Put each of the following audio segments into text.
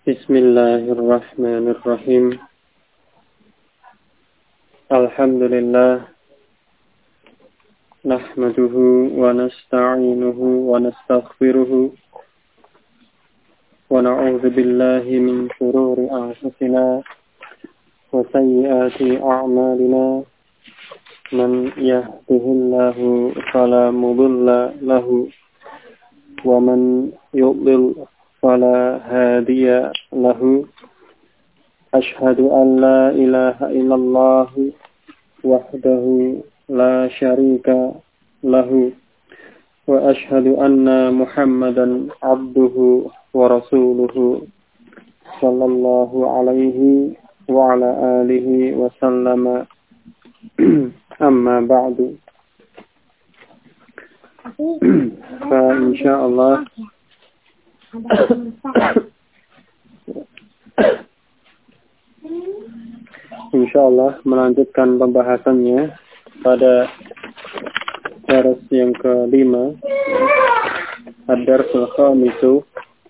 Bismillahirrahmanirrahim. Alhamdulillah. Nahmaduhu wa nasta'inuhu wa nastaghfiruhu. Wa na'udzu billahi min shururi anfusina wa sayyiati a'malina. Man yahdihillahu fala mudilla lahu wa man yudlil fala hadiya lahu. Ashhadu an la ilaha illallah wahdahu la syarika lahu wa ashhadu anna Muhammadan abduhu wa rasuluhu sallallahu alaihi wa ala alihi wa sallama. Amma ba'du. Fa insyaallah insyaallah melanjutkan pembahasannya pada dars yang kelima, ad-darsul khamisu,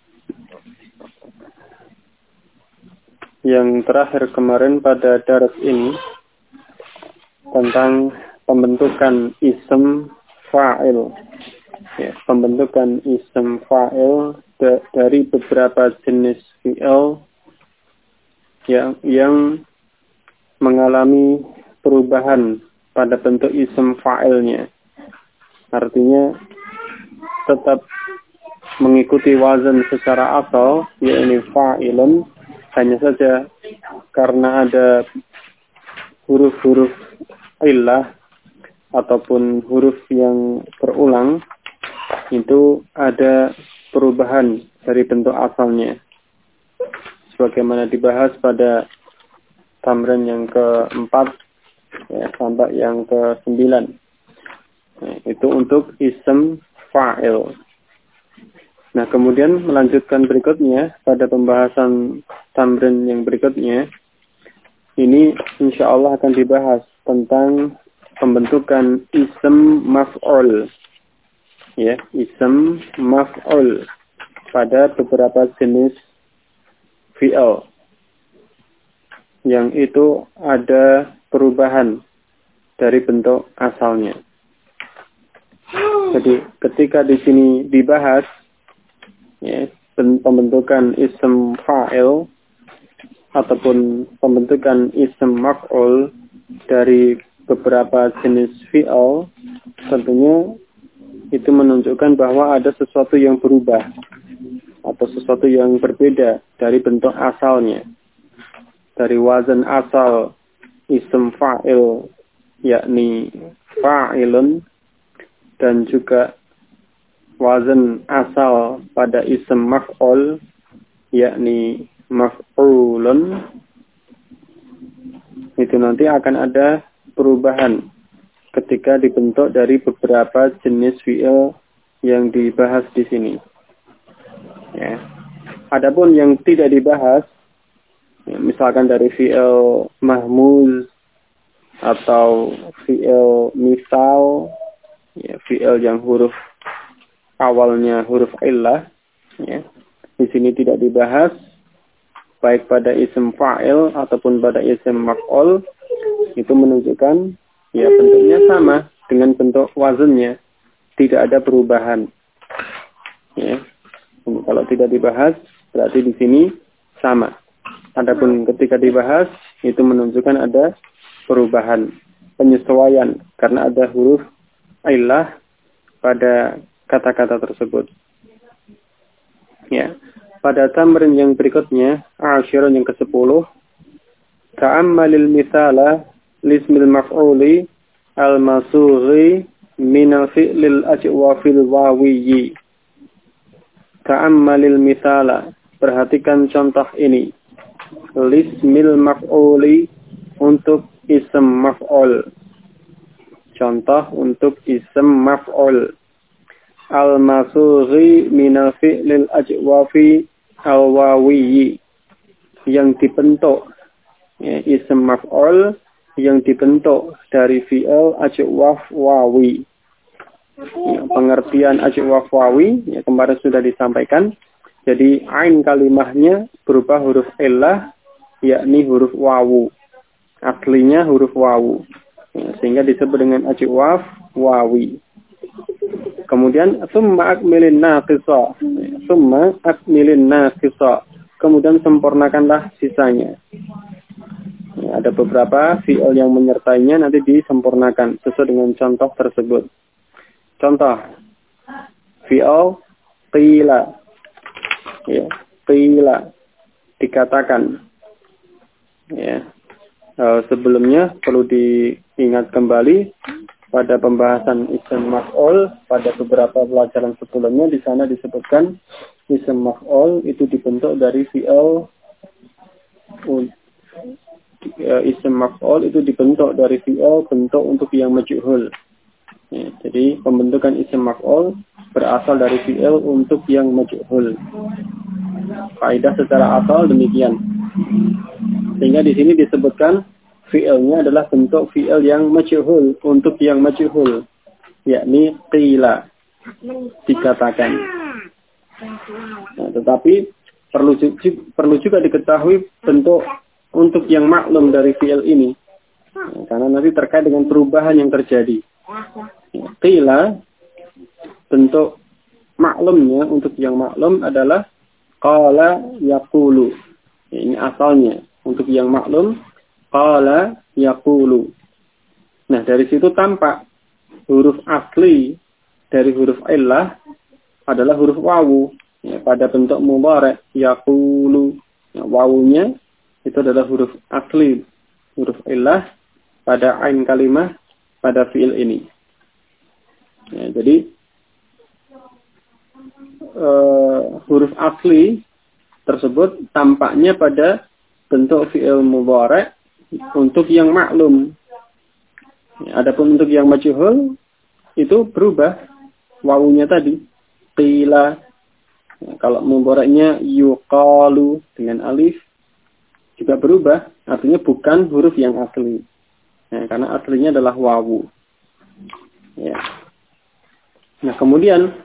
yang terakhir kemarin pada dars ini tentang pembentukan ism fa'il. Ya, pembentukan ism fa'il dari beberapa jenis fi'il yang mengalami perubahan pada bentuk ism fa'ilnya. Artinya tetap mengikuti wazan secara asal, yaitu fa'ilun, hanya saja karena ada huruf-huruf illah ataupun huruf yang berulang, itu ada perubahan dari bentuk asalnya, sebagaimana dibahas pada tamrin yang keempat sampai yang ke-9. Itu untuk ism fa'il. Nah, kemudian melanjutkan berikutnya pada pembahasan tamrin yang berikutnya, ini insya Allah akan dibahas tentang pembentukan ism maf'ul. Ya, ism maf'ul pada beberapa jenis fi'il yang itu ada perubahan dari bentuk asalnya. Jadi ketika di sini dibahas ya, pembentukan ism fa'il ataupun pembentukan ism maf'ul dari beberapa jenis fi'il, tentunya itu menunjukkan bahwa ada sesuatu yang berubah atau sesuatu yang berbeda dari bentuk asalnya. Dari wazan asal ism fa'il, yakni fa'ilun, dan juga wazan asal pada ism maf'ul, yakni maf'ulun, itu nanti akan ada perubahan ketika dibentuk dari beberapa jenis fi'il yang dibahas di sini. Ya. Adapun yang tidak dibahas, ya, misalkan dari fi'il mahmuz atau fi'il misal, ya, fi'il yang huruf awalnya huruf illah, ya, di sini tidak dibahas, baik pada ism fa'il ataupun pada ism maf'ul. Itu menunjukkan ya bentuknya sama dengan bentuk wazannya, tidak ada perubahan. Ya. Kalau tidak dibahas, berarti di sini sama. Adapun ketika dibahas, itu menunjukkan ada perubahan, penyesuaian, karena ada huruf illah pada kata-kata tersebut. Ya. Pada tamrin yang berikutnya, asyiran yang ke-10, ta'ammalil mithala lismil maf'uli al-masughi minal fi'lil ajwafil wawiyyi. Ta'ammalil mithala, perhatikan contoh ini. Lismil maf'uli, untuk ism maf'ul. Contoh untuk ism maf'ul. Al-masughi minal fi'lil ajwafi al-wawiyyi, yang dibentuk, ya, ism maf'ul yang dibentuk dari fi'il ajwaf wawi. Ya, pengertian ajwaf wawi ya, kemarin sudah disampaikan, Jadi ain kalimahnya berupa huruf illah, yakni huruf wawu. Aslinya huruf wawu. Ya, sehingga disebut dengan ajwaf wawi. Kemudian summa akmilin naqisa. Summa akmilin naqisa. Kemudian sempurnakanlah sisanya. Ya, ada beberapa fi'il yang menyertainya nanti disempurnakan sesuai dengan contoh tersebut. Contoh fi'il qila. Ya, qila dikatakan. Ya. Sebelumnya perlu diingat kembali pada pembahasan isim maf'ul pada beberapa pelajaran sebelumnya, di sana disebutkan isim maf'ul itu dibentuk dari fi'il. Isim maf'ul itu dibentuk dari fi'il bentuk untuk yang majhul. Ya, jadi pembentukan isim maf'ul berasal dari fi'il untuk yang majhul. Kaidah secara asal demikian. Sehingga di sini disebutkan fi'ilnya adalah bentuk fi'il yang majhul untuk yang majhul, yakni qila, dikatakan. Nah, tetapi perlu juga diketahui bentuk untuk yang maklum dari fi'il ini. Nah, karena nanti terkait dengan perubahan yang terjadi. Qila, bentuk maklumnya untuk yang maklum adalah qala yaqulu. Ini asalnya. Untuk yang maklum, qala yaqulu. Nah, dari situ tampak huruf asli dari huruf illah adalah huruf wawu. Ya, pada bentuk mudhari' yaqulu. Ya, wawunya itu adalah huruf asli, huruf illah pada ain kalimah pada fi'il ini. Ya, jadi huruf asli tersebut tampaknya pada bentuk fi'il mudhari' untuk yang maklum. Ya, adapun untuk yang majhul itu berubah wawunya tadi qila. Ya, kalau mudhari'nya yuqalu dengan alif juga berubah, artinya bukan huruf yang asli. Ya, karena aslinya adalah wawu. Ya. Nah, kemudian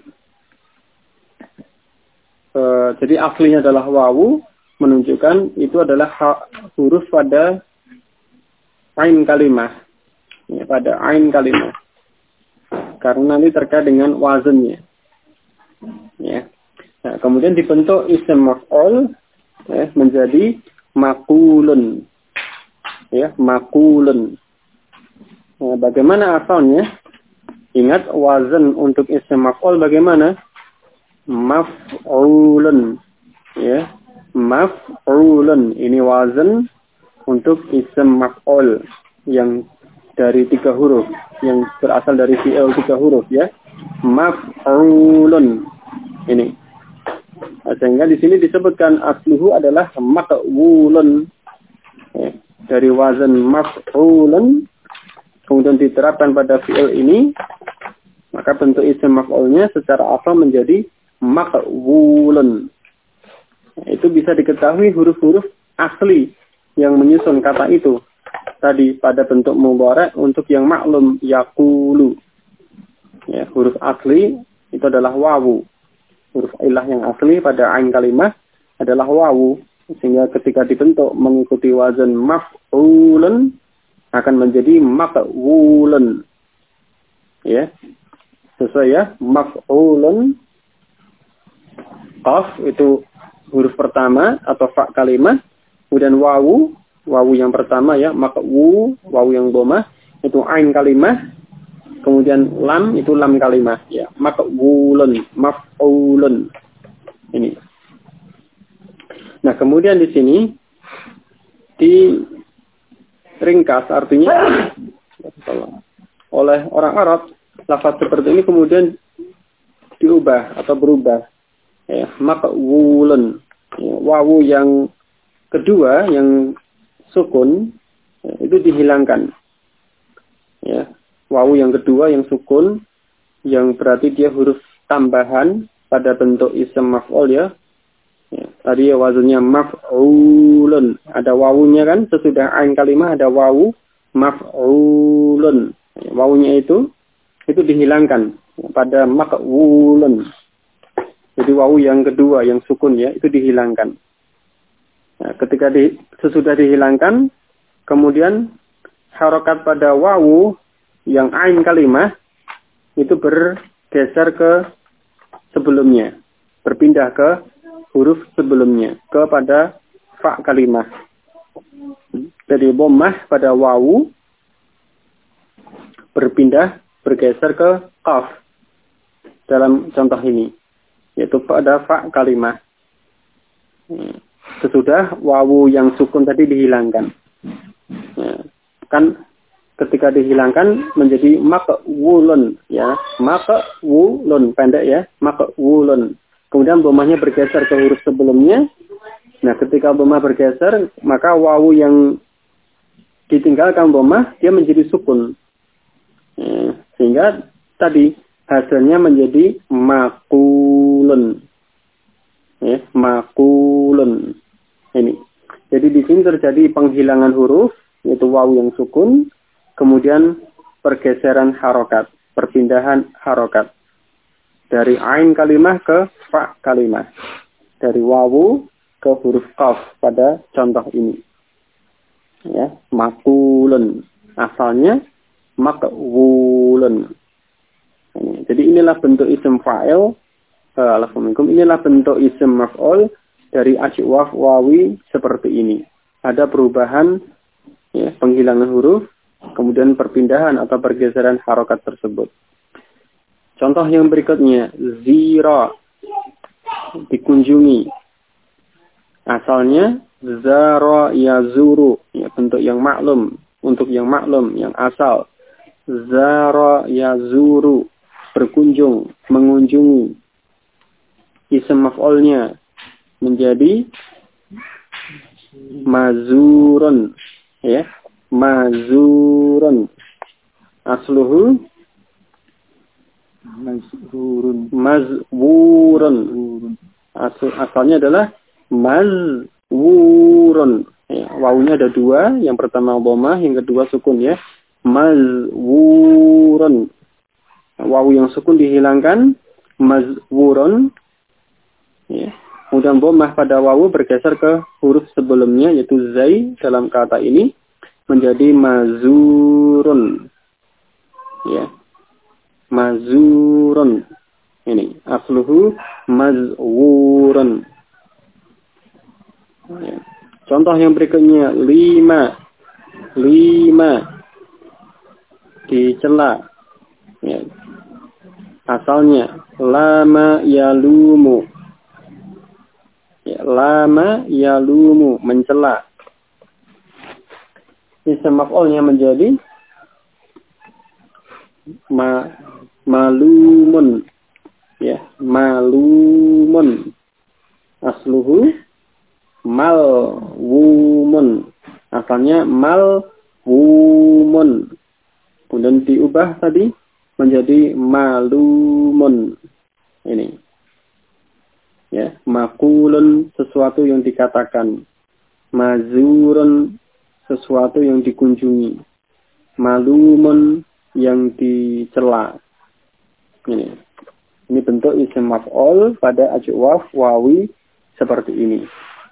jadi aslinya adalah wawu, menunjukkan itu adalah huruf pada ain kalimah. Ya, pada ain kalimah. Karena nanti terkait dengan wazannya. Ya. Nah, kemudian dibentuk isim maf'ul ya, menjadi maqulun. Ya, maqulun. Nah, bagaimana asalnya? Ingat wazan untuk isim maf'ul bagaimana? Maf'ulun. Ya, maf'ulun. Ini wazan untuk isim maf'ul yang dari 3 huruf, yang berasal dari fi'il 3 huruf ya. Maf'ulun. Ini. Sehingga di sini disebutkan asluhu adalah maqwulun. Ya, dari wazan maf'ulun kemudian diterapkan pada fi'il ini, maka bentuk isim maf'ulnya secara asal menjadi maqwulun. Itu bisa diketahui huruf-huruf asli yang menyusun kata itu. Tadi pada bentuk mudhari' untuk yang maklum yaqulu. Ya, huruf asli itu adalah wawu. Huruf illah yang asli pada ain kalimah adalah wawu. Sehingga ketika dibentuk mengikuti wazan maf'ulun akan menjadi maqwulun. Ya. Sesuai ya, maf'ulun. Qaf itu huruf pertama atau fa kalimah, kemudian wawu yang pertama ya, maqwu, wawu yang dhamma itu ain kalimah, kemudian lam itu lam kalimah ya, maqwulun, maf'ulun. Ini. Nah, kemudian di sini diringkas artinya oleh orang Arab, lafaz seperti ini kemudian diubah atau berubah. Ya, maqwulun. Ya, wawu yang kedua yang sukun ya, itu dihilangkan. Ya, wawu yang kedua yang sukun yang berarti dia huruf tambahan pada bentuk isim maf'ul ya. Ya, tadi wazannya maf'ulun. Ada wawunya kan, sesudah ain kalimah ada wawu maf'ulun. Ya, wawunya itu dihilangkan ya, pada maqwulun. Jadi wawu yang kedua yang sukun ya, itu dihilangkan. Nah, ketika sesudah dihilangkan, kemudian harokat pada wawu yang ain kalimah itu bergeser ke sebelumnya, berpindah ke huruf sebelumnya, kepada fa kalimah. Dari dhammah pada wawu bergeser ke qaf dalam contoh ini, yaitu pada fa kalimah. Sesudah wawu yang sukun tadi dihilangkan. Kan ketika dihilangkan menjadi maqwulun ya, maqwulun pendek ya, maqwulun. Kemudian dhammahnya bergeser ke huruf sebelumnya. Nah, ketika dhammah bergeser, maka wawu yang ditinggalkan dhammah dia menjadi sukun. Sehingga tadi hasilnya menjadi maqulun. Ya, maqulun. Ini. Jadi di sini terjadi penghilangan huruf, yaitu wawu yang sukun, kemudian pergeseran harokat, perpindahan harokat dari ain kalimah ke fa kalimah, dari wawu ke huruf qaf pada contoh ini. Ya, maqulun. Asalnya maqwulun. Jadi inilah bentuk isim fa'il. Alhamdulillah, inilah bentuk isim maf'ul dari ajwaf wawi seperti ini. Ada perubahan ya, penghilangan huruf, kemudian perpindahan atau pergeseran harokat tersebut. Contoh yang berikutnya, zira, dikunjungi. Asalnya zara yazuru, ya, bentuk yang maklum, untuk yang maklum, yang asal. Zara yazuru, berkunjung, mengunjungi. Isim maf'ulnya menjadi mazurun, ya, mazurun. Asluhu mazwurun. Asalnya adalah mazwurun. Ya, wawunya ada dua, yang pertama dhammah, yang kedua sukun ya. Mazwurun. Wawu yang sukun dihilangkan, mazwurun. Ya. Kemudian dhammah pada wawu bergeser ke huruf sebelumnya, yaitu zai dalam kata ini menjadi mazurun. Ya. Mazurun. Ini asluhu mazwurun. Ya. Contoh yang berikutnya, lima dicela. Ya. Asalnya lama yalumu. Ya, lama yalumu, mencela. Isim maf'ulnya menjadi malumun. Ya, malumun. Asluhu malwumun. Asalnya malwumun. Kemudian diubah tadi menjadi malumun. Ini. Ya, maqulun, sesuatu yang dikatakan. Mazurun, sesuatu yang dikunjungi. Malumun, yang dicela. Ini bentuk isim maf'ul pada ajwaf wawi seperti ini.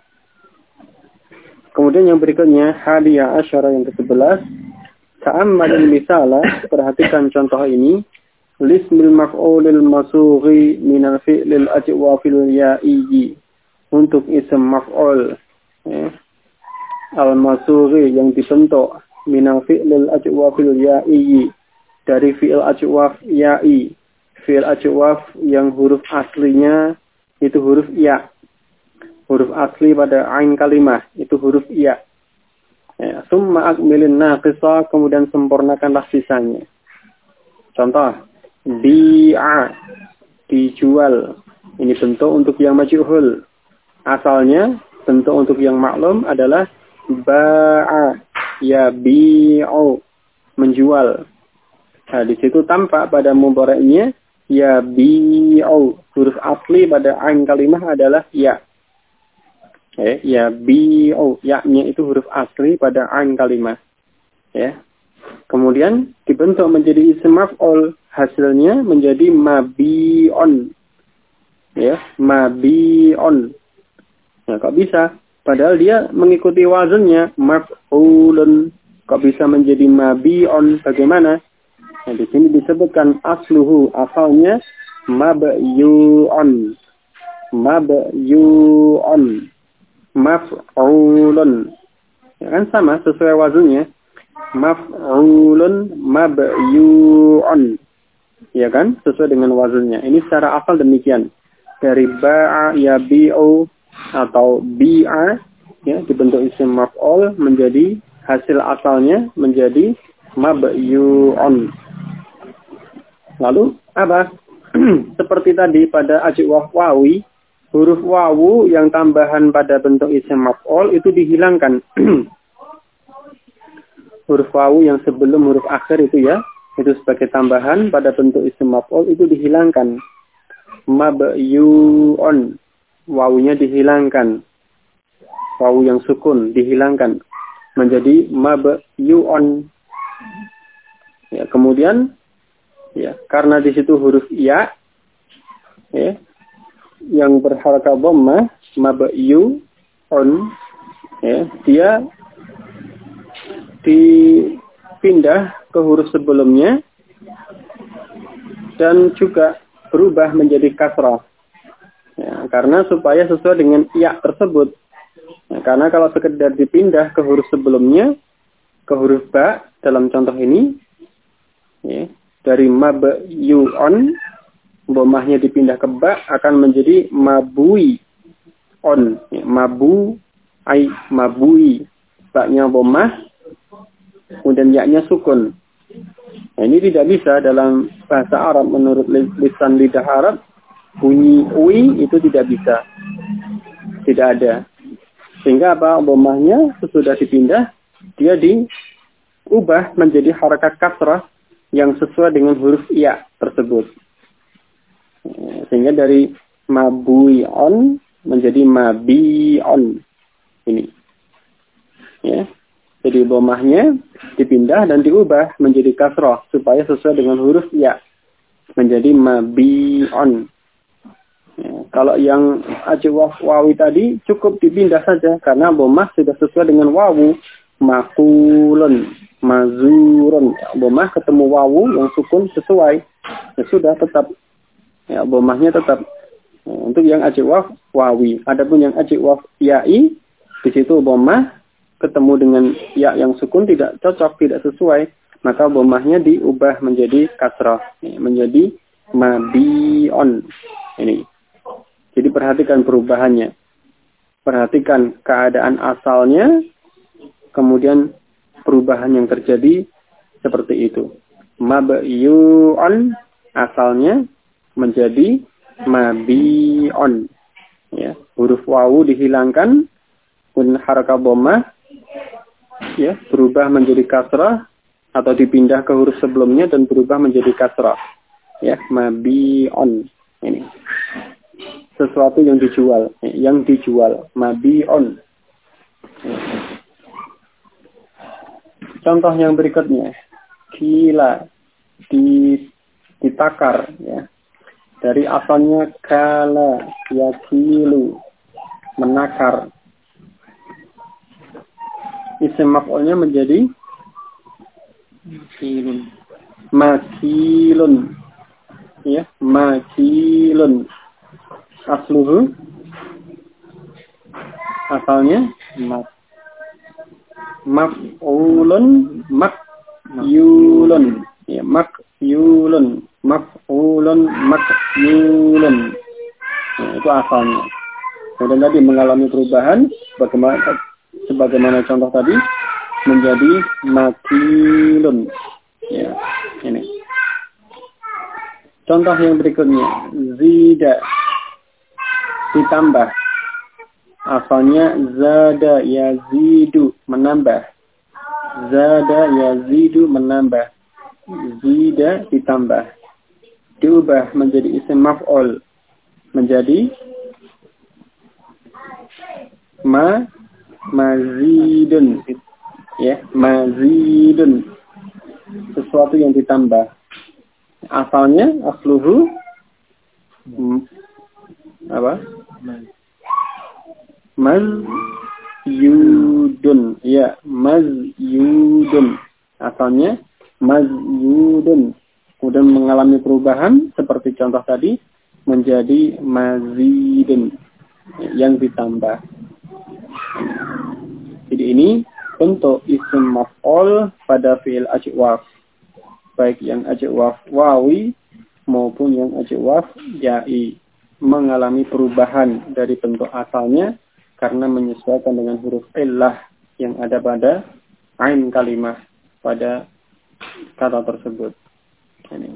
Kemudian yang berikutnya, hadiyah asyara yang ke-11. Ta'ammalil misala, perhatikan contoh ini. Lismil maf'ulil masughi minal fi'lil ajwafil ya'i. Untuk isim maf'ul ya, al-masughi yang dibentuk minal fi'lil ajwafil ya'i, dari fi'il ajwaf ya'i. Fi'il ajwaf yang huruf aslinya itu huruf ya. Huruf asli pada ain kalimah itu huruf ya. Summa akmilin naqisa, kemudian sempurnakanlah sisanya. Contoh, bi'a, dijual. Ini bentuk untuk yang majhul. Asalnya bentuk untuk yang maklum adalah ba'a, ya bi'u, menjual. Nah, di situ tampak pada mudhari'nya ya bi'u. Huruf asli pada ain kalimah adalah ya. Ya bi'u, ya-nya itu huruf asli pada ain kalimah. Ya. Kemudian dibentuk menjadi isim maf'ul, hasilnya menjadi mabi'un. ya, mabi'on. Nah, kok bisa? Padahal dia mengikuti wazannya maf'ulun. Kok bisa menjadi mabi'on? Bagaimana? Nah, di sini disebutkan asluhu, asalnya mabyu'on. Mabyu'on. Maf'ulun. Ya kan sama sesuai wazannya. Maf'ulun mabyu'on. Ya kan? Sesuai dengan wazannya. Ini secara asal demikian. Dari ba'a yabi'u atau bi'a, ya, dibentuk isim maf'ul menjadi hasil asalnya menjadi mabyu'on. Lalu apa? Seperti tadi pada ajik wawi, huruf wawu yang tambahan pada bentuk isim maf'ul itu dihilangkan. Huruf wawu yang sebelum huruf akhir itu ya, itu sebagai tambahan pada bentuk isim maf'ul itu dihilangkan. Mabyu'on, wawunya dihilangkan. Wawu yang sukun dihilangkan menjadi mabyu'on. Ya, kemudian ya, karena di situ huruf ya, ya yang berharakat dhammah, mabyu'on, ya, dia dipindah ke huruf sebelumnya dan juga berubah menjadi kasrah. Ya, karena supaya sesuai dengan ya tersebut. Ya, karena kalau sekedar dipindah ke huruf sebelumnya, ke huruf ba dalam contoh ini, ya, dari mabyu'on, dhammahnya dipindah ke ba akan menjadi mabui on, ya, mabu ai mabui, ba-nya dhammah, kemudian ya-nya sukun. Nah, ini tidak bisa dalam bahasa Arab. Menurut lisan lidah Arab, bunyi ui itu tidak bisa. Tidak ada. Sehingga apa? Dhammahnya sesudah dipindah, dia diubah menjadi harakat kasrah yang sesuai dengan huruf ya tersebut. Sehingga dari mabui'on menjadi mabi'on. Ini. Ya. Jadi dhammahnya dipindah dan diubah menjadi kasrah supaya sesuai dengan huruf ya, menjadi mabi'on. Ya, kalau yang ajik wawi tadi cukup dipindah saja karena dhammah sudah sesuai dengan wawu, makulun, mazurun. Ya, dhammah ketemu wawu yang sukun sesuai, ya sudah tetap, ya, dhammahnya tetap. Ya, untuk yang ajik wawi, adapun yang ajik ya'i, di situ dhammah ketemu dengan ya yang sukun tidak cocok, tidak sesuai, maka dhammahnya diubah menjadi kasrah, menjadi mabi'on. Ini. Jadi perhatikan perubahannya. Perhatikan keadaan asalnya, kemudian perubahan yang terjadi seperti itu. Mabyu'on asalnya menjadi mabi'on. Ya, huruf wawu dihilangkan, kemudian harakat dhammah, ya, berubah menjadi kasrah atau dipindah ke huruf sebelumnya dan berubah menjadi kasrah. Ya, mabi'on. Ini. Sesuatu yang dijual, mabi'on. Ya. Contoh yang berikutnya, kila, ditakar, ya. Dari asalnya kala, yakilu, menakar. Isim maf'ulnya menjadi makilun. Ya, makilun. Asluhu, asalnya maf'ulun makyulun. Ya, makyulun. Maf'ulun makyulun. Ya, itu asalnya. Kemudian tadi mengalami perubahan sebagaimana contoh tadi menjadi makilun. Ya, ini. Contoh yang berikutnya, zida, ditambah. Asalnya zada yazidu, menambah. Zada yazidu, menambah. Zida ditambah. Diubah menjadi isim maf'ul, menjadi mazidun. Ya, mazidun. Sesuatu yang ditambah. Asalnya asluhu Apa? Mazyudun. Ya, mazyudun. Asalnya mazyudun. Kemudian mengalami perubahan seperti contoh tadi menjadi mazidun, yang ditambah. Jadi ini bentuk isim maf'ul pada fi'il ajwaf, baik yang ajwaf wawi maupun yang ajwaf ya'i, mengalami perubahan dari bentuk asalnya karena menyesuaikan dengan huruf illah yang ada pada ain kalimah pada kata tersebut. Ini.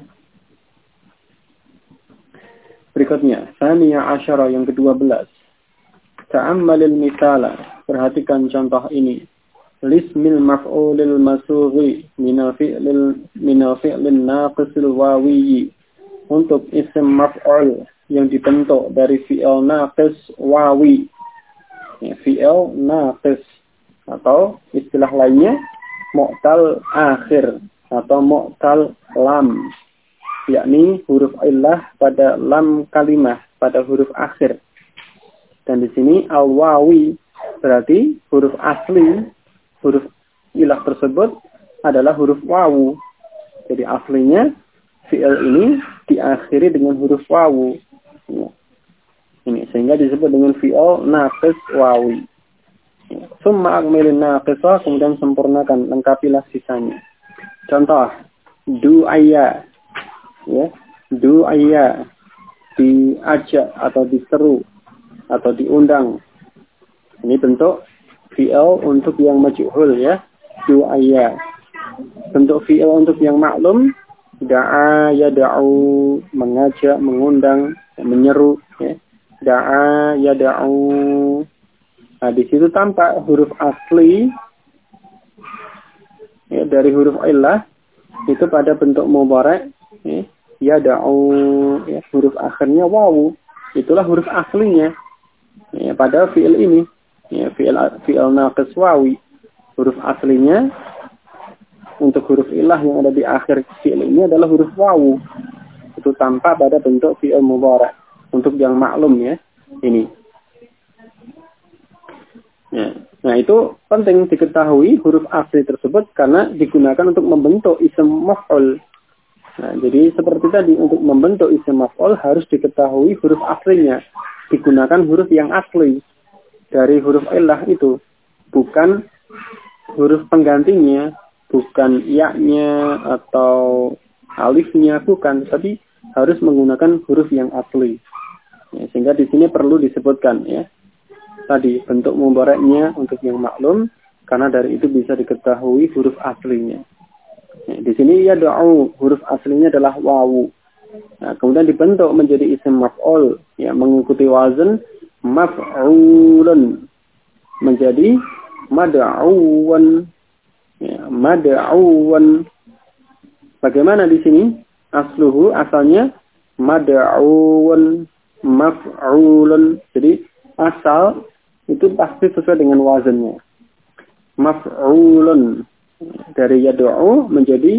Berikutnya, Tsaniyah asyara yang ke-12. Ta'ammalil misala, perhatikan contoh ini. Lismil maf'ulil masughi minal fi'lin naqisil wawiyyi. Untuk isim maf'ul yang dibentuk dari fi'il naqis wawi. Ya, fi'il naqis atau istilah lainnya mu'tal akhir atau mu'tal lam, yakni huruf illah pada lam kalimah, pada huruf akhir. Dan di sini al-wawi berarti huruf asli, huruf ilah tersebut adalah huruf wawu. Jadi aslinya fi'il ini diakhiri dengan huruf wawu. Ini sehingga disebut dengan fi'il naqis wawi. Summa akmilin naqisah, kemudian sempurnakan, lengkapilah sisanya. Contoh, du'ayya. Ya, du'ayya, diajak atau diseru atau diundang. Ini bentuk fi'il untuk yang majhul ya, du'ayya. Bentuk fi'il untuk yang maklum, da'a yada'u, mengajak, mengundang, menyeru ya. Da'a yada'u. Nah, di situ tampak huruf asli ya, dari huruf illah itu pada bentuk mudhari' ya da'u, ya, huruf akhirnya wawu, itulah huruf aslinya ya, pada fi'il ini ya, fi'il naqis wawi, huruf aslinya untuk huruf ilah yang ada di akhir fi'il ini adalah huruf wawu, itu tampak pada bentuk fi'il mudhari' untuk yang maklum ya ini ya. Nah itu penting diketahui huruf asli tersebut karena digunakan untuk membentuk isim maf'ul. Nah, jadi seperti tadi untuk membentuk isim maf'ul harus diketahui huruf aslinya. Digunakan huruf yang asli dari huruf illah itu. Bukan huruf penggantinya, bukan ya-nya atau alifnya, bukan. Tapi harus menggunakan huruf yang asli. Ya, sehingga di sini perlu disebutkan ya. Tadi bentuk mudhari'nya untuk yang maklum karena dari itu bisa diketahui huruf aslinya. Ya, di sini ya da'u, huruf aslinya adalah wawu. Nah, kemudian dibentuk menjadi isim maf'ul ya, mengikuti wazan maf'ulun menjadi mad'uwan ya, mad'uwan. Bagaimana di sini? Asluhu, asalnya mad'uwan maf'ulun. Jadi asal itu pasti sesuai dengan wazannya. Maf'ulun dari yad'u menjadi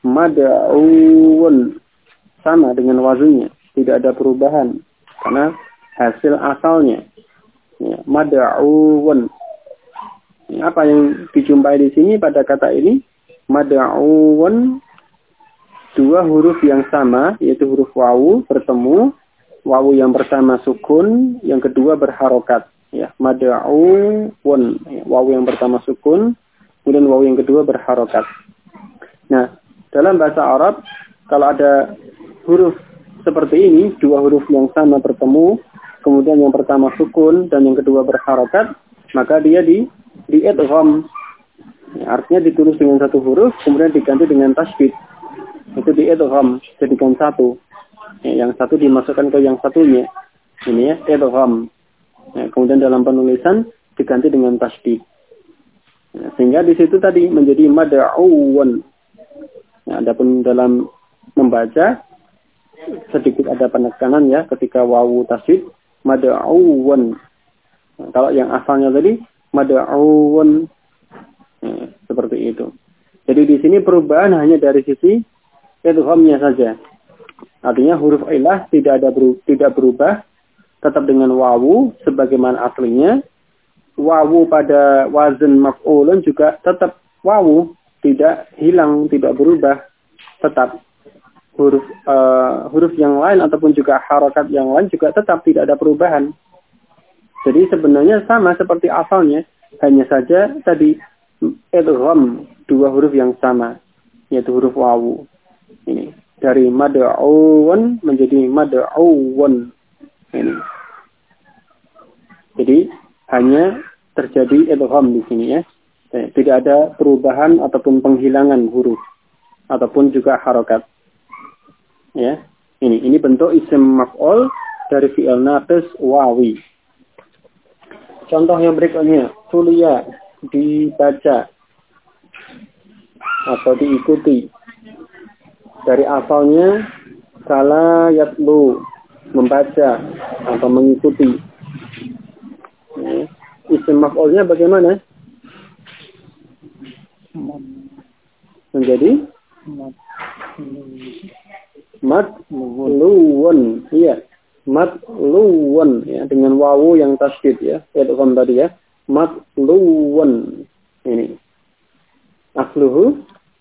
mad'uun, sama dengan wazannya, tidak ada perubahan karena hasil asalnya ya, mad'uun. Apa yang dijumpai di sini pada kata ini mad'uun, dua huruf yang sama yaitu huruf wawu bertemu, wawu yang pertama sukun, yang kedua berharokat ya, mad'uun ya, wawu yang pertama sukun, kemudian wawu yang kedua berharokat. Nah, dalam bahasa Arab, kalau ada huruf seperti ini, dua huruf yang sama bertemu, kemudian yang pertama sukun dan yang kedua berharokat, maka dia diidgham. Ya, artinya ditulis dengan satu huruf, kemudian diganti dengan tasydid. Itu diidgham, jadikan satu. Ya, yang satu dimasukkan ke yang satunya. Ini ya, idgham. Ya, kemudian dalam penulisan diganti dengan tasydid. Ya, sehingga di situ tadi menjadi mad'uwan. Nah, adapun dalam membaca sedikit ada penekanan ya ketika wawu tasydid mad'uwan. Nah, kalau yang asalnya tadi mad'uwan ya, seperti itu. Jadi di sini perubahan hanya dari sisi idghamnya saja. Artinya huruf ilah tidak berubah, tetap dengan wawu sebagaimana aslinya. Wawu pada wazan maf'ulun juga tetap wawu, tidak hilang, tidak berubah, tetap. Huruf yang lain ataupun juga harokat yang lain juga tetap tidak ada perubahan. Jadi sebenarnya sama seperti asalnya, hanya saja tadi idgham dua huruf yang sama, yaitu huruf wawu. Ini dari mad'uun menjadi mad'uun. Ini. Jadi hanya terjadi idgham di sini ya. Tidak ada perubahan ataupun penghilangan huruf ataupun juga harokat. Ya. Ini bentuk isim maf'ul dari fi'il naqis wawi. Contoh yang berikutnya, tulia, dibaca atau diikuti. Dari asalnya kala yatlu, membaca atau mengikuti. Ya. Isim maf'ulnya bagaimana? Menjadi matluun. Iya, matluun ya, dengan wawu yang tasydid ya. Idgham tadi ya. Matluun. Ini. Asluhu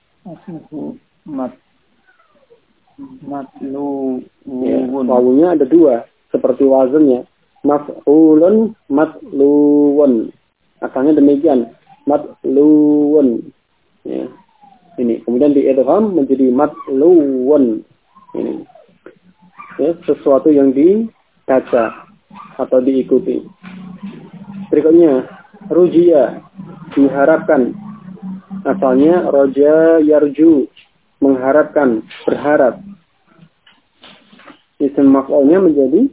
matluun. Ya, wawunya ada dua seperti wazannya. Maf'ulun matluun. Asalnya demikian. Matluun. Ya. Ini. Kemudian di idgham menjadi matluun. Ini. Ya, sesuatu yang dibaca atau diikuti. Berikutnya, rujia, diharapkan. Asalnya roja yarju, mengharapkan, berharap. Isim maf'ulnya menjadi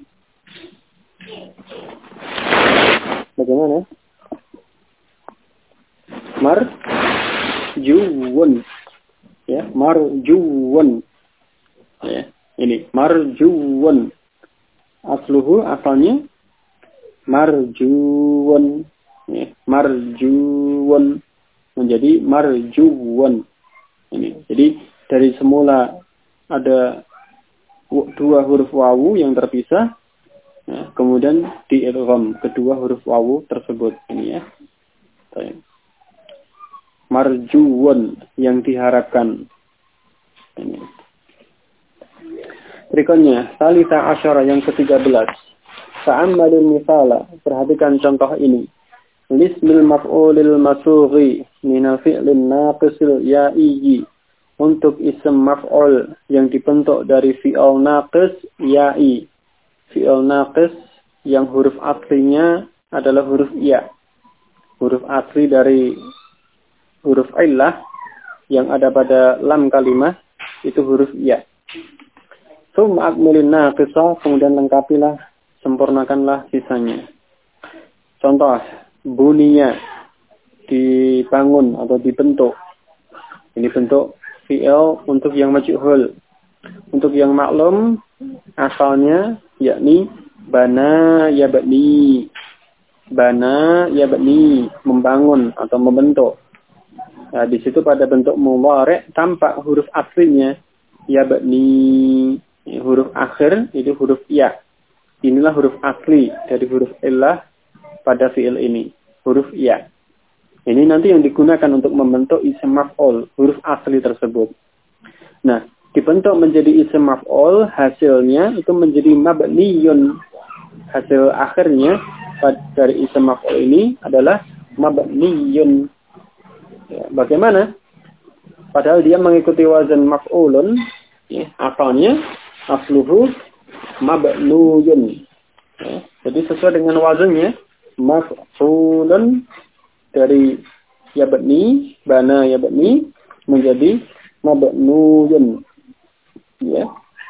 bagaimana? Marjuun. Ya, marjuun. Ya, ini marjuun. Asluhu asalnya marjuun. Ya, marjuun menjadi marjuun. Ini. Jadi dari semula ada dua huruf wawu yang terpisah, ya, kemudian diidgham kedua huruf wawu tersebut. Ini ya. Marjuun yang diharapkan. Ini. Berikutnya, salisa asyara yang ke-13. Ta'ammalil misala, perhatikan contoh ini. Lismil maf'ulil masughi minal fi'lin naqisil ya'i. Untuk isim maf'ul yang dibentuk dari fi'il naqis ya'i. Fi'il naqis yang huruf aslinya adalah huruf ya. Huruf asli dari huruf illah yang ada pada lam kalimah itu huruf ya. Summa akmilin naqisa, kemudian lengkapilah, sempurnakanlah sisanya. Contoh, bunia, dibangun atau dibentuk. Ini bentuk fi'il untuk yang majhul. Untuk yang maklum, asalnya yakni bana yabni. Bana yabni, membangun atau membentuk. Nah, di situ pada bentuk mudhari' tampak huruf aslinya yabni. Huruf akhir itu huruf ya. Inilah huruf asli dari huruf illah pada fi'il ini. Huruf ya. Ini nanti yang digunakan untuk membentuk isim maf'ul. Huruf asli tersebut. Nah, dibentuk menjadi isim maf'ul, hasilnya itu menjadi mabniyun. Hasil akhirnya dari isim maf'ul ini adalah mabniyun. Ya, bagaimana? Padahal dia mengikuti wazan maf'ulun. Ya, asalnya asluhu mabnuyun. Ya, jadi sesuai dengan wazannya maf'ulun dari yabni, bana yabni menjadi mabnuyun. Ya.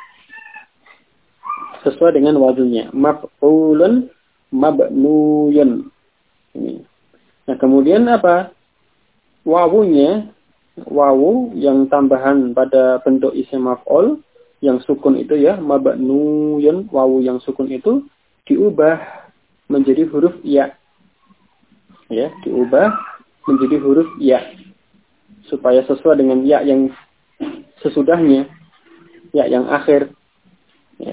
Sesuai dengan wazannya maf'ulun mabnuyun. Ini. Nah, kemudian apa? Wawunya, wawu yang tambahan pada bentuk isim maf'ul yang sukun itu ya, mabnuyun, wawu yang sukun itu diubah menjadi huruf ya. Ya, diubah menjadi huruf ya. Supaya sesuai dengan ya yang sesudahnya, ya yang akhir. Ya.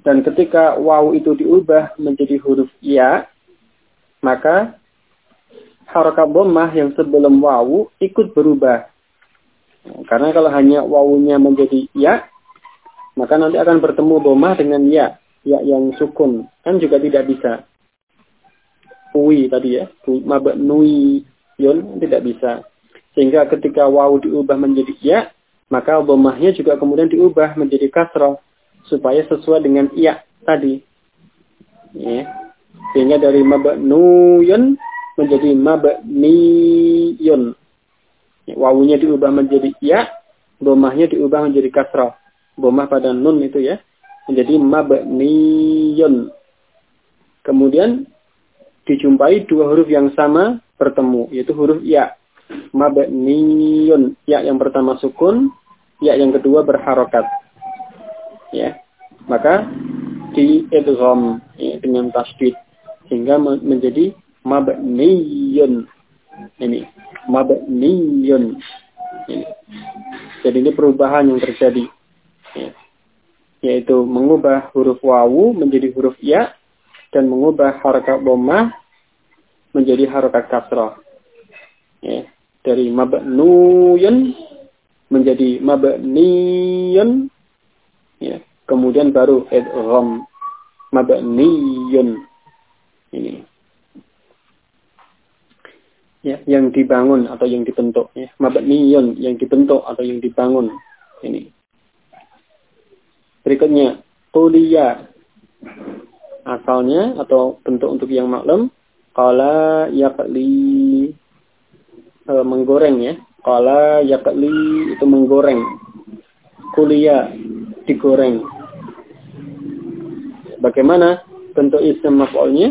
Dan ketika wawu itu diubah menjadi huruf ya, maka harakat dhammah yang sebelum wawu ikut berubah. Karena kalau hanya wawunya menjadi ya, maka nanti akan bertemu dhammah dengan ya yang sukun. Kan juga tidak bisa. Ui tadi ya, mabnui yun tidak bisa. Sehingga ketika wawu diubah menjadi ya, maka dhammahnya juga kemudian diubah menjadi kasrah supaya sesuai dengan ya tadi. Ya. Sehingga dari mabnuyun menjadi mabniyun. Wawunya diubah menjadi ya, dhammahnya diubah menjadi kasrah. Dhammah pada nun itu ya, menjadi mabniyun. Kemudian dijumpai dua huruf yang sama bertemu, yaitu huruf ya. Mabniyun, ya yang pertama sukun, ya yang kedua berharokat. Ya. Maka di idgham ya, dengan tasydid sehingga menjadi mabniyun. Ini mabniyun. Ini. Jadi ini perubahan yang terjadi. Ya. Yaitu mengubah huruf wawu menjadi huruf ya dan mengubah harakat dhammah menjadi harakat kasrah. Ya. Dari mabnuyun menjadi mabniyun. Ya. Kemudian baru idgham mabniyun. Ini. Ya, yang dibangun atau yang dibentuk. Ya. Mabniyun, yang dibentuk atau yang dibangun. Ini. Berikutnya, kuliah. Asalnya atau bentuk untuk yang maklum. Qala yaqli. Menggoreng ya. Qala yaqli itu menggoreng. Kuliah, digoreng. Bagaimana bentuk isim maf'ulnya?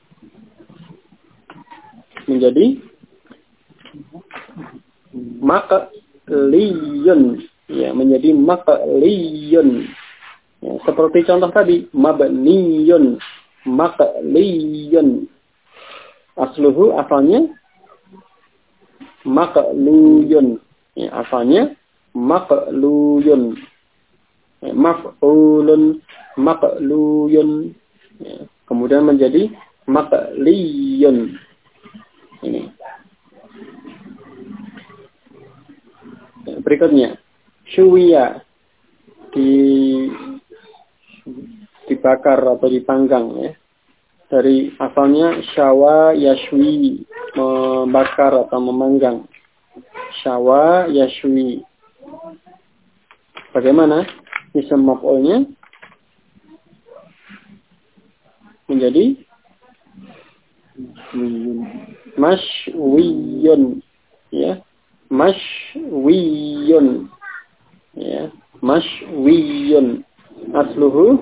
Menjadi maqliyun, ya, menjadi maqliyun. Ya, seperti contoh tadi, mabniyun, maqliyun. Asluhu asalnya maqluyun. Ya, asalnya maqluyun. Ya, maf'ulun, maqluyun. Ya, kemudian menjadi maqliyun. Ini. Berikutnya, syuwiya, dibakar atau dipanggang ya. Dari asalnya syawa yashwi, membakar atau memanggang. Syawa yashwi. Bagaimana isim maf'ulnya? Menjadi mashwiyun, ya, mashwiyun, ya, mashwiyun. Asluhu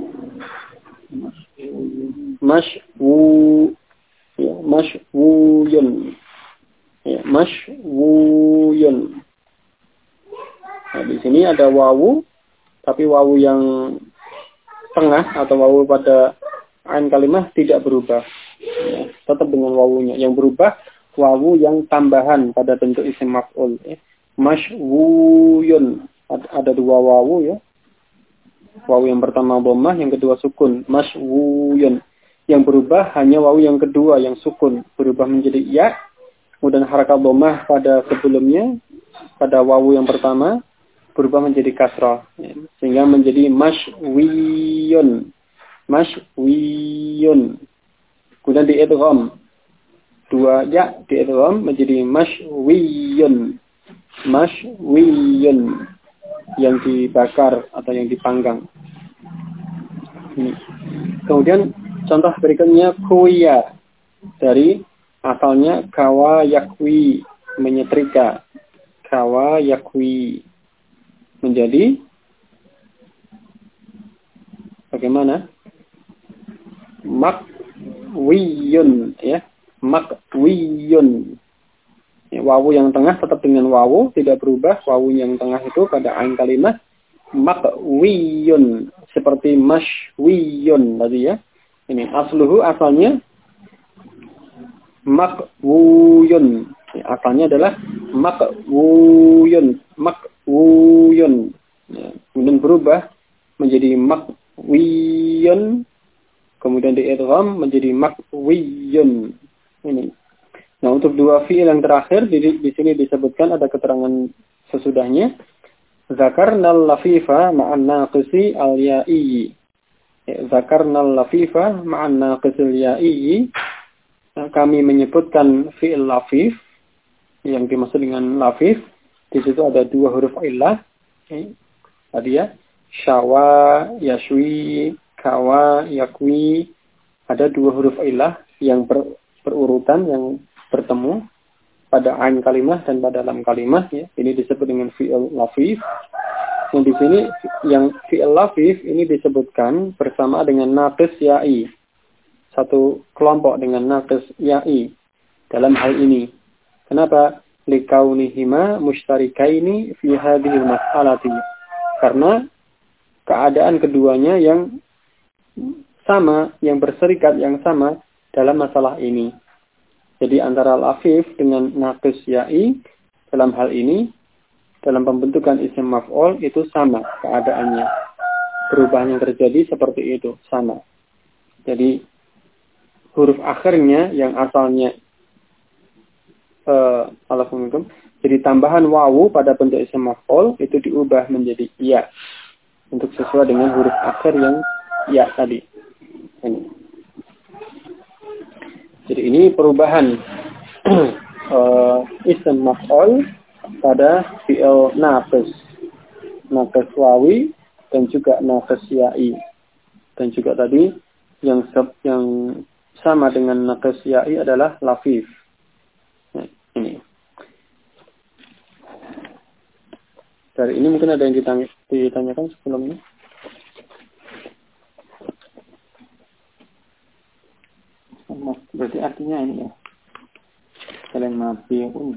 mashwu, ya, mashwuyun, ya, mashwuyun. Nah, di sini ada wawu, tapi wawu yang tengah atau wawu pada ain kalimah tidak berubah. Ya, tetap dengan wawunya. Yang berubah wawu yang tambahan pada bentuk isim maf'ul. Ya. Mashwuyun. Ada dua wawu ya. Wawu yang pertama dhammah, yang kedua sukun. Mashwuyun. Yang berubah hanya wawu yang kedua yang sukun. Berubah menjadi ya. Kemudian harakat dhammah pada sebelumnya, pada wawu yang pertama, berubah menjadi kasrah. Ya. Sehingga menjadi mashwiyun. Mashwiyun. Kemudian di idgham. Dua ya di idgham menjadi mashwiyun. Mashwiyun. Yang dibakar atau yang dipanggang. Ini. Kemudian contoh berikutnya kuya. Dari asalnya kawa yakwi. Menyetrika. Kawa yakwi. Menjadi bagaimana? Makwiyun, ya, makwiyun. Ya, wawu yang tengah tetap dengan wawu, tidak berubah. Wawu yang tengah itu pada ain kalimat makwiyun, seperti mashwiyun tadi ya. Ini asluhu asalnya makwuyun. Ya, asalnya adalah makwuyun, makwuyun. Ya, kemudian berubah menjadi mashwiyun, kemudian diidgham menjadi makwiyun. Ini. Nah, untuk dua fi'il yang terakhir di sini disebutkan ada keterangan sesudahnya. Zakarnal lafifa ma'an naqisi al-ya'i. Zakarnal lafifa ma'an naqisil ya'i. Kami menyebutkan fi'il lafif yang dimaksud dengan lafif. Di situ ada dua huruf illah. Tadi ya, syawa, yashwi, kawa, yakwi. Ada dua huruf illah yang berurutan, yang bertemu pada ain kalimah dan pada lam kalimah. Ya. Ini disebut dengan fi'il lafif. Yang di sini, yang fi'il lafif ini disebutkan bersama dengan naqis ya'i. Satu kelompok dengan naqis ya'i dalam hal ini. Kenapa? Likaunihima mushtarikaini fi hadhil mas'alati. Karena keadaan keduanya yang sama, yang berserikat yang sama dalam masalah ini. Jadi antara lafif dengan naqis ya'i dalam hal ini, dalam pembentukan isim maf'ul itu sama keadaannya. Perubahan yang terjadi seperti itu, sama. Jadi huruf akhirnya yang asalnya alhamdulillah, jadi tambahan wawu pada bentuk isim maf'ul itu diubah menjadi ya. Untuk sesuai dengan huruf akhir yang ya tadi. Ini. Jadi ini perubahan isim maf'ul pada fi'il naqis wawi dan juga naqis ya'i. Dan juga tadi yang sama dengan naqis ya'i adalah lafif. Nah, ini. Dari ini mungkin ada yang ditanyakan sebelumnya. Berarti artinya ini ya. Kalian mabi'un.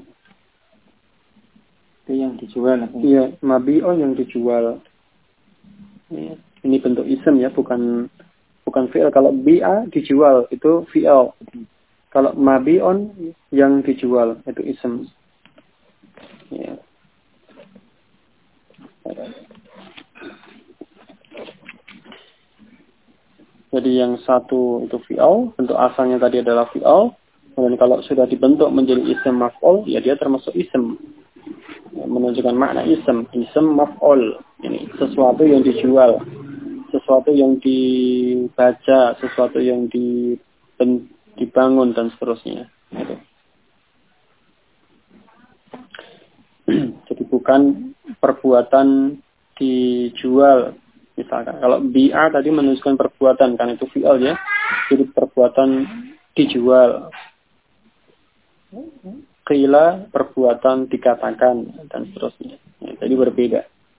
Itu yang dijual. Iya, mabi'un yang dijual. Ini bentuk isim ya, bukan fi'il. Kalau bi'a dijual itu fi'il. Kalau mabi'un yang dijual itu isim. Ya. Jadi yang satu itu fi'al, bentuk asalnya tadi adalah fi'al. Kemudian kalau sudah dibentuk menjadi isim maf'ul, ya dia termasuk isim. Menunjukkan makna isim maf'ul. Ini sesuatu yang dijual, sesuatu yang dibaca, sesuatu yang dibangun dan seterusnya. Gitu. Jadi bukan perbuatan dijual. Misalkan kalau bi'a tadi menunjukkan perbuatan, kan itu fi'al ya. Jadi perbuatan dijual. Qila perbuatan dikatakan dan seterusnya. Ya, jadi berbeda.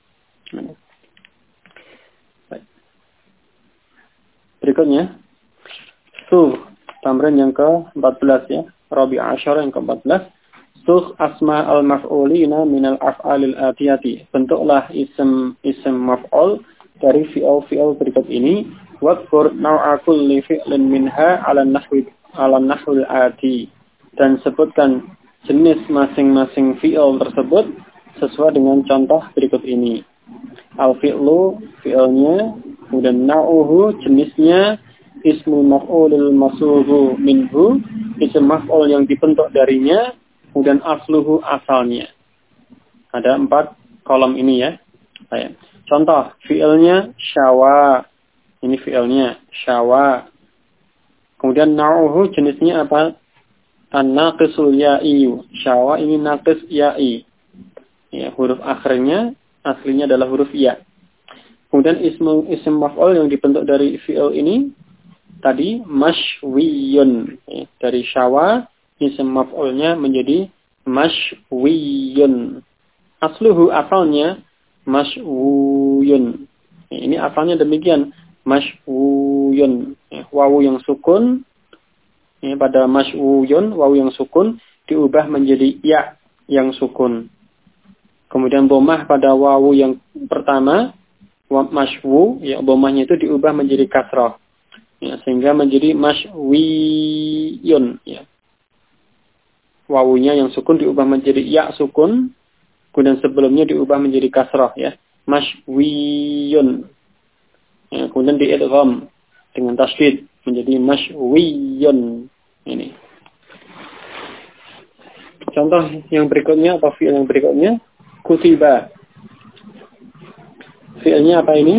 Berikutnya tamrin yang ke-14 ya. Rabi' Asyara yang ke-14. Sukh asma al-maf'ulina minal af'alil atiyati. Bentuklah isim maf'ul dari fi'al berikut ini. Wadkur naw'a kulli fi'lin minha ala nahwil ati. Dan sebutkan jenis masing-masing fi'al tersebut sesuai dengan contoh berikut ini. Al-fi'lu, fi'alnya, kemudian na'uhu, jenisnya, ismu maf'ulil masuhu minhu, isim maf'ul yang dibentuk darinya, kemudian asluhu, asalnya. Ada 4 kolom ini ya. Baik. Contoh, fi'ilnya syawa. Ini fi'ilnya syawa. Kemudian na'uhu, jenisnya apa? An-naqisul ya'i. Syawa ini naqis ya'i. Ya, huruf akhirnya aslinya adalah huruf ya. Kemudian isim maf'ul yang dibentuk dari fi'il ini tadi mashwiyun. Ya, dari syawa isim maf'ulnya menjadi mashwiyun. Asluhu, asalnya mashwuyun. Ya, ini asalnya demikian, mashwuyun. Ya, wawu yang sukun. Ya, pada mashwuyun, wawu yang sukun diubah menjadi ya yang sukun. Kemudian bomah pada wawu yang pertama, mashwu, ya bomahnya itu diubah menjadi kasrah. Ya, sehingga menjadi mashwiyun. Ya. Wawunya yang sukun diubah menjadi ya sukun. Kemudian sebelumnya diubah menjadi kasrah. Ya. Mashwiyun. Ya, kemudian diidgham dengan tasydid menjadi mashwiyun. Ini. Contoh yang berikutnya atau fi'il yang berikutnya kutiba. Fi'ilnya apa ini?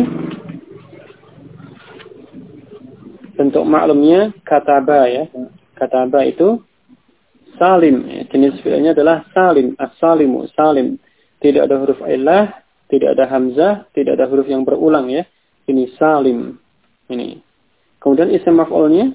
Bentuk maklumnya kataba ya. Kataba itu salim. Jenis fi'ilnya adalah salim. As-salimu, salim. Tidak ada huruf illah, tidak ada hamzah, tidak ada huruf yang berulang ya. Ini salim. Ini. Kemudian isim maf'ulnya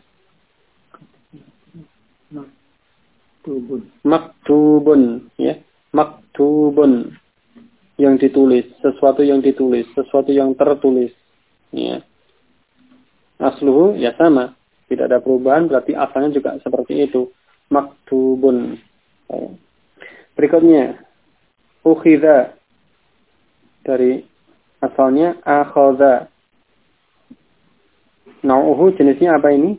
maktubun ya. Maktubun. Yang ditulis, sesuatu yang ditulis, sesuatu yang tertulis. Ya. Asluhu ya sama. Tidak ada perubahan, berarti asalnya juga seperti itu. Maktubun. Berikutnya ukhidha, dari asalnya akhadha. Nau'uhu jenisnya apa ini?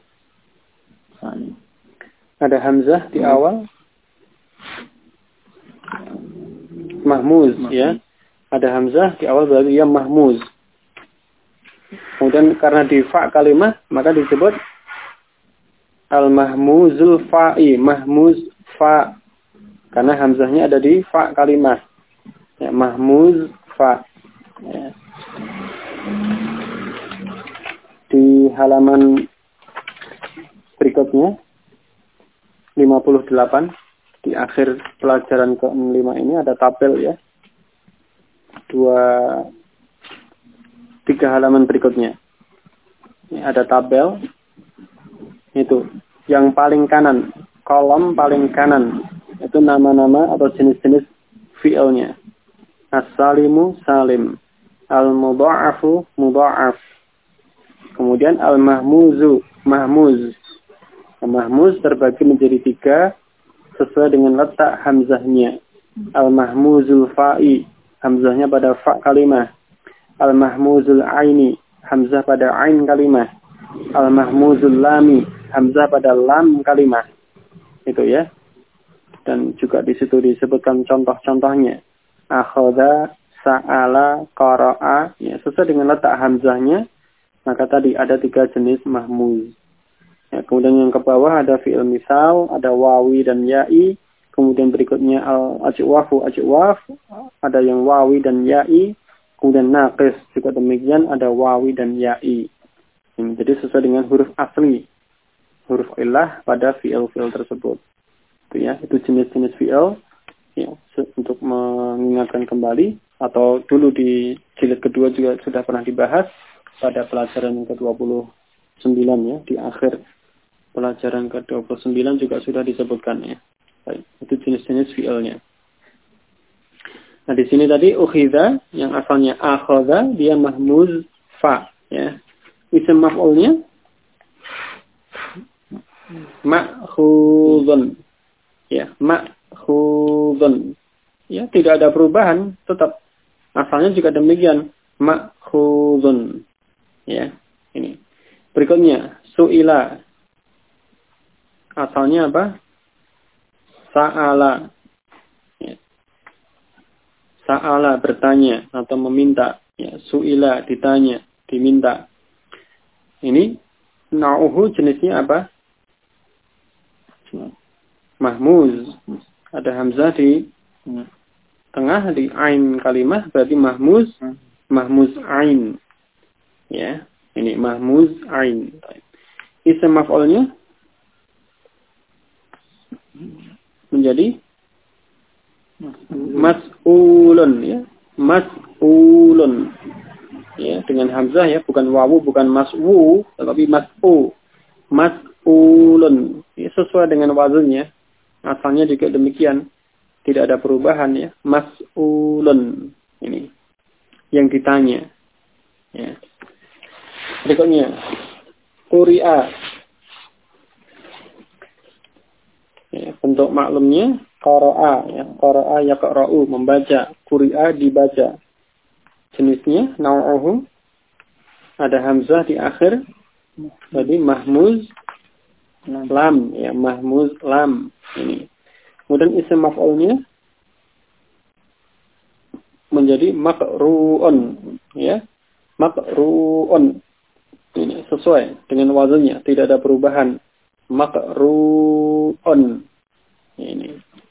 Ada hamzah di awal. Mahmuz ya. Ada hamzah di awal berarti ya mahmuz. Kemudian karena di fa kalimah maka disebut al-mahmuzul fa'i, mahmuz fa. Karena hamzahnya ada di fa kalimah. Ya, mahmuz fa. Ya. Di halaman berikutnya 58 di akhir pelajaran ke-5 ini ada tabel ya. 3 halaman berikutnya. Ini ada tabel. Itu yang paling kanan, kolom paling kanan itu nama-nama atau jenis-jenis fi'ilnya. As-salimu salim, al-mudha'afu mudha'af. Kemudian al-mahmuzu mahmuz. Mahmuz terbagi menjadi 3 sesuai dengan letak hamzahnya. Al-mahmuzul fa'i, hamzahnya pada fa kalimah. Al-mahmuzul aini, hamzah pada ain kalimah. Al-mahmuzul lami, hamzah pada lam kalimah. Itu ya. Dan juga di situ disebutkan contoh-contohnya. Akhadha, sa'ala, qara'a, ya, sesuai dengan letak hamzahnya. Maka tadi ada 3 jenis mahmuz. Ya, kemudian yang ke bawah ada fi'il misal, ada wawi dan ya'i. Kemudian berikutnya al-ajwafu, ajwaf, ada yang wawi dan ya'i. Kemudian naqis juga demikian, ada wawi dan ya'i. Jadi sesuai dengan huruf asli, huruf illah pada fi'il-fi'il tersebut. Itu ya, itu jenis-jenis fi'il. Ya, untuk mengingatkan kembali, atau dulu di jilid kedua juga sudah pernah dibahas pada pelajaran ke-29 ya, di akhir pelajaran ke-29 juga sudah disebutkan ya. Baik, itu jenis-jenis fi'ilnya. Nah, di sini tadi ukhidha yang asalnya akhadha, dia mahmuz fa ya. Isim maf'ulnya ma'khudhun. Ya, ma'khudhun. Ya, tidak ada perubahan, tetap asalnya juga demikian, ma'khudhun. Ya, ini. Berikutnya, su'ila. Asalnya apa? Sa'ala. Ya. Sa'ala bertanya atau meminta. Ya, su'ila ditanya, diminta. Ini nau'uhu jenisnya apa? Mahmuz. Ada hamzah di tengah di ain kalimah, berarti mahmuz, mahmuz ain. Ya, ini mahmuz ain. Isim maf'ulnya menjadi mas'ulun ya, mas'ulun. Ya, dengan hamzah ya, bukan wawu, bukan mas'u, tetapi mas'u. Mas'ulun. Ya, sesuai dengan wazannya. Asalnya juga demikian. Tidak ada perubahan ya. Mas'ulun. Ini yang ditanya. Ya. Berikutnya quri'a. Ya, bentuk maklumnya qara'a ya. Qara'a yaqra'u, membaca. Quri'a dibaca. Jenisnya nau'uhu ada hamzah di akhir. Jadi mahmuz lam ya, mahmuz lam ini. Kemudian isim maf'ulnya menjadi maqru'un ya. Makru'un. Ini sesuai dengan wazannya, tidak ada perubahan. Makru'un. Ini.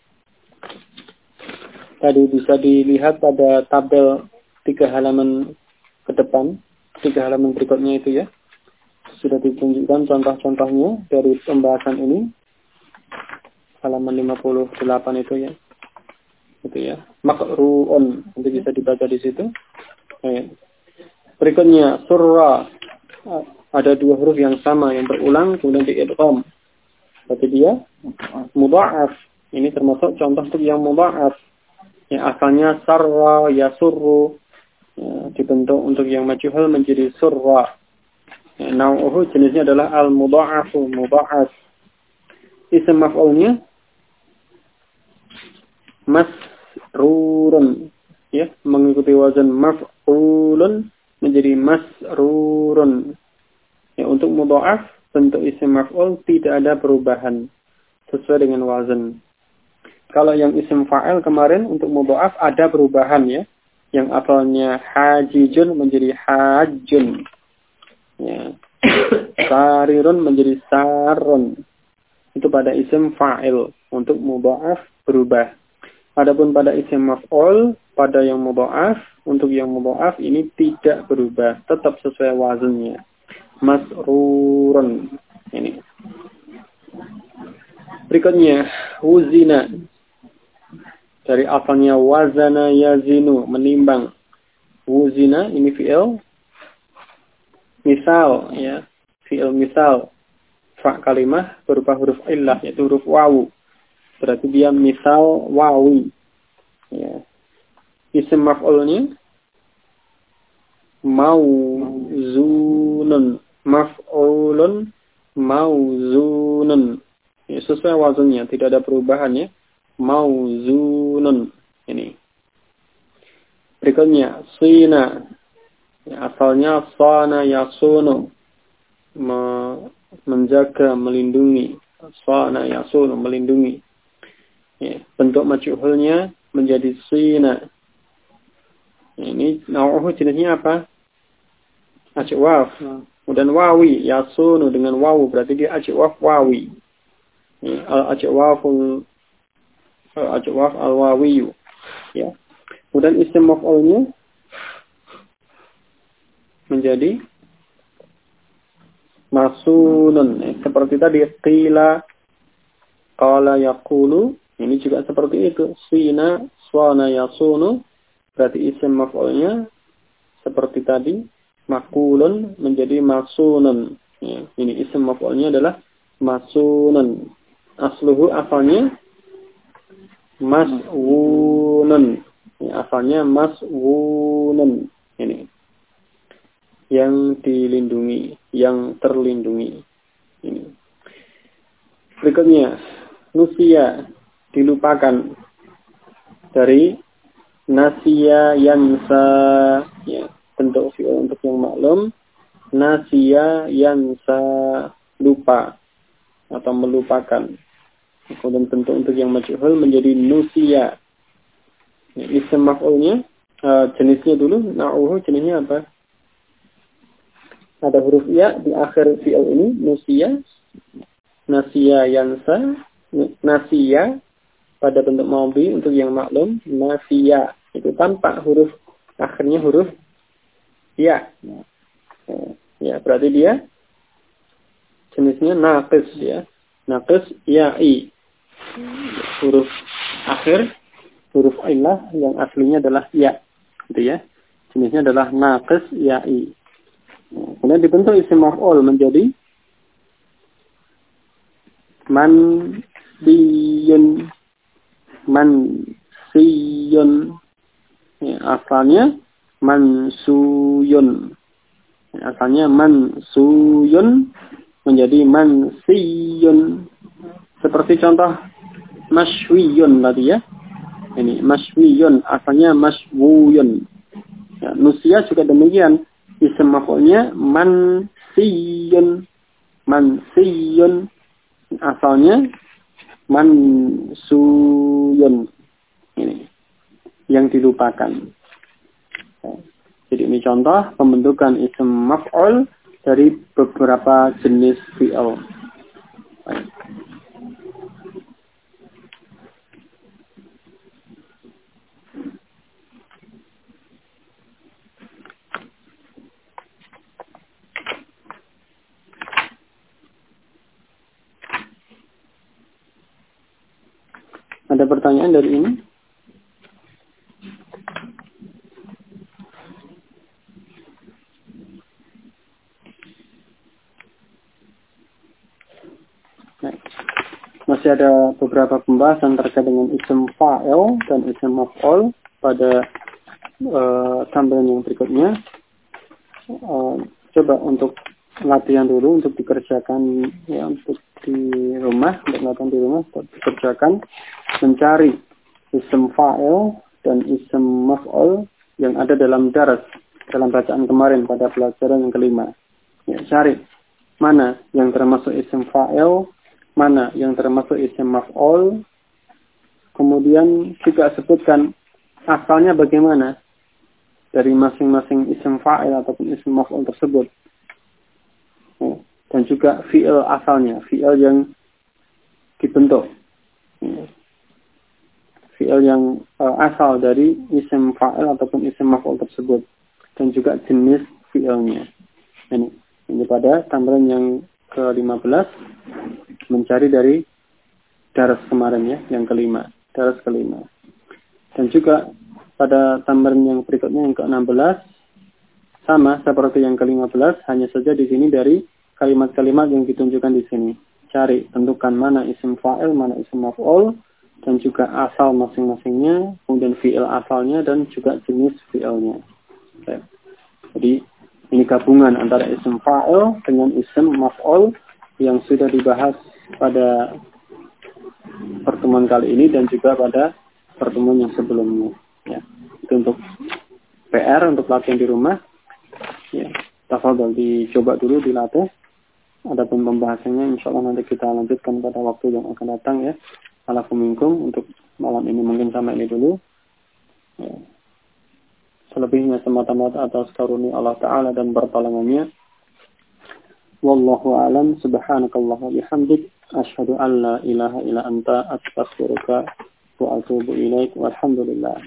Tadi bisa dilihat pada tabel 3 halaman ke depan, 3 halaman berikutnya itu ya. Sudah ditunjukkan contoh-contohnya dari pembahasan ini. Halaman 58 itu ya. Itu ya. Makru'un. Nanti bisa dibaca di situ. Berikutnya surra. Ada 2 huruf yang sama yang berulang kemudian diidgham. Berarti dia mudha'af. Ini termasuk contoh untuk yang mudha'af. Yang asalnya sarra yasurru. Ya, dibentuk untuk yang majhul menjadi surra. Ya, nau'uhu jenisnya adalah al-mudha'afu, mudha'af. Isim maf'ulnya masrurun. Ya, mengikuti wazan maf'ulun menjadi masrurun. Ya, untuk mudha'af bentuk isim maf'ul tidak ada perubahan sesuai dengan wazan. Kalau yang isim fa'il kemarin untuk mudha'af ada perubahan ya. Yang asalnya hajijun menjadi hajjun. Ya. Sarirun menjadi sarun. Itu pada isim fa'il. Untuk mudha'af berubah. Adapun pada isim maf'ul, pada yang mudha'af, untuk yang mudha'af ini tidak berubah. Tetap sesuai wazannya. Masrurun. Ini. Berikutnya, wuzina. Dari asalnya wazana yazinu, menimbang. Wuzina, ini fi'il. Misal, ya. Fi'il misal. Fa' kalimah berupa huruf illah, yaitu huruf wawu. Berarti dia misal wawi. Ya. Isim maf'ulnya mauzunun. Maf'ulun mauzunun. Ya, sesuai wazannya, tidak ada perubahan ya. Mauzunun. Ini. Berikutnya sina. Ya, asalnya sana yasunu. Menjaga, melindungi. Sana yasunu, melindungi. Ya, bentuk majhulnya menjadi sina. Ini nau'uhu jenisnya apa? Ajwaf. Kemudian wawi, yasunu dengan wawu berarti dia ajwaf wawi. Ya, al-ajwaf al-wawiyu. Ya. Kemudian isim maf'ulnya menjadi masunun. Seperti tadi qila, qala yaqulu. Ini juga seperti itu. Sina, swana yasunu. Berarti isim maf'ulnya seperti tadi. Makulun menjadi masunun. Ya. Ini isim maf'ulnya adalah masunun. Asluhu asalnya maswunun. Ya, asalnya maswunun. Ini. Yang dilindungi. Yang terlindungi. Ini. Berikutnya. Nusia. Dilupakan. Dari nasiya yansa. Ya. Bentuk fi'il untuk yang maklum. Nasiya yansa. Lupa. Atau melupakan. Kemudian bentuk untuk yang majhul menjadi nusia. Ya, isim maf'ulnya jenisnya dulu. Na'uhu jenisnya apa? Ada huruf ya di akhir fi'il ini. Nusia. Nasiya yansa. Nasiya. Pada bentuk madhi untuk yang maklum. Nasiya. Itu tanpa huruf. Akhirnya huruf ya. Ya, berarti dia jenisnya naqis ya. Naqis ya'i. Huruf akhir, huruf illah yang aslinya adalah ya. Gitu ya. Jenisnya adalah naqis ya'i. Kemudian dibentuk isim maf'ul menjadi mansiyun. Mansiyun. Ya, asalnya mansuyun. Ya, asalnya mansuyun menjadi mansiyun. Seperti contoh masywiyun tadi ya. Ini masywiyun asalnya masywuyun. Ya, nusia juga demikian. Isim maf'ulnya mansiyun. Mansiyun asalnya mansuyun. Ini yang dilupakan. Jadi ini contoh pembentukan isim maf'ul dari beberapa jenis fi'il. Baik. Ada pertanyaan dari ini? Masih ada beberapa pembahasan terkait dengan isim fa'il dan isim maf'ul pada tampilan yang berikutnya. Coba untuk latihan dulu untuk dikerjakan ya, untuk di rumah, untuk latihan di rumah, untuk dikerjakan mencari isim fa'il dan isim maf'ul yang ada dalam daras, dalam bacaan kemarin pada pelajaran yang kelima. Ya, cari mana yang termasuk isim fa'il, mana yang termasuk isim maf'ul, kemudian juga sebutkan asalnya bagaimana dari masing-masing isim fa'il ataupun isim maf'ul tersebut. Dan juga fi'il asalnya, fi'il yang dibentuk. Fi'il yang asal dari isim fa'il ataupun isim maf'ul tersebut. Dan juga jenis fi'ilnya. Ini pada tampilan yang ke-15, mencari dari daras kemarin ya, yang kelima, daras kelima. Dan juga pada tampilan yang berikutnya yang ke-16 sama seperti yang ke-15, hanya saja di sini dari kalimat-kalimat yang ditunjukkan di sini. Cari, tentukan mana isim fa'il, mana isim maf'ul, dan juga asal masing-masingnya, kemudian fi'il asalnya dan juga jenis fi'ilnya. Jadi ini gabungan antara isim fa'il dengan isim maf'ul yang sudah dibahas pada pertemuan kali ini dan juga pada pertemuan yang sebelumnya. Ya, itu untuk PR, untuk latihan di rumah. Ya, tafadhol dicoba dulu dilatih. Adapun pembahasannya insya Allah nanti kita lanjutkan pada waktu yang akan datang ya. Alafuminkum, untuk malam ini mungkin sampai ini dulu. Ya. Selebihnya semata-mata atas karunia Allah Ta'ala dan pertolongannya. Wallahu a'lam, subhanakallah wa bihamdik, asyhadu an la ilaha illa anta, astaghfiruka wa atubu ilaik, walhamdulillah.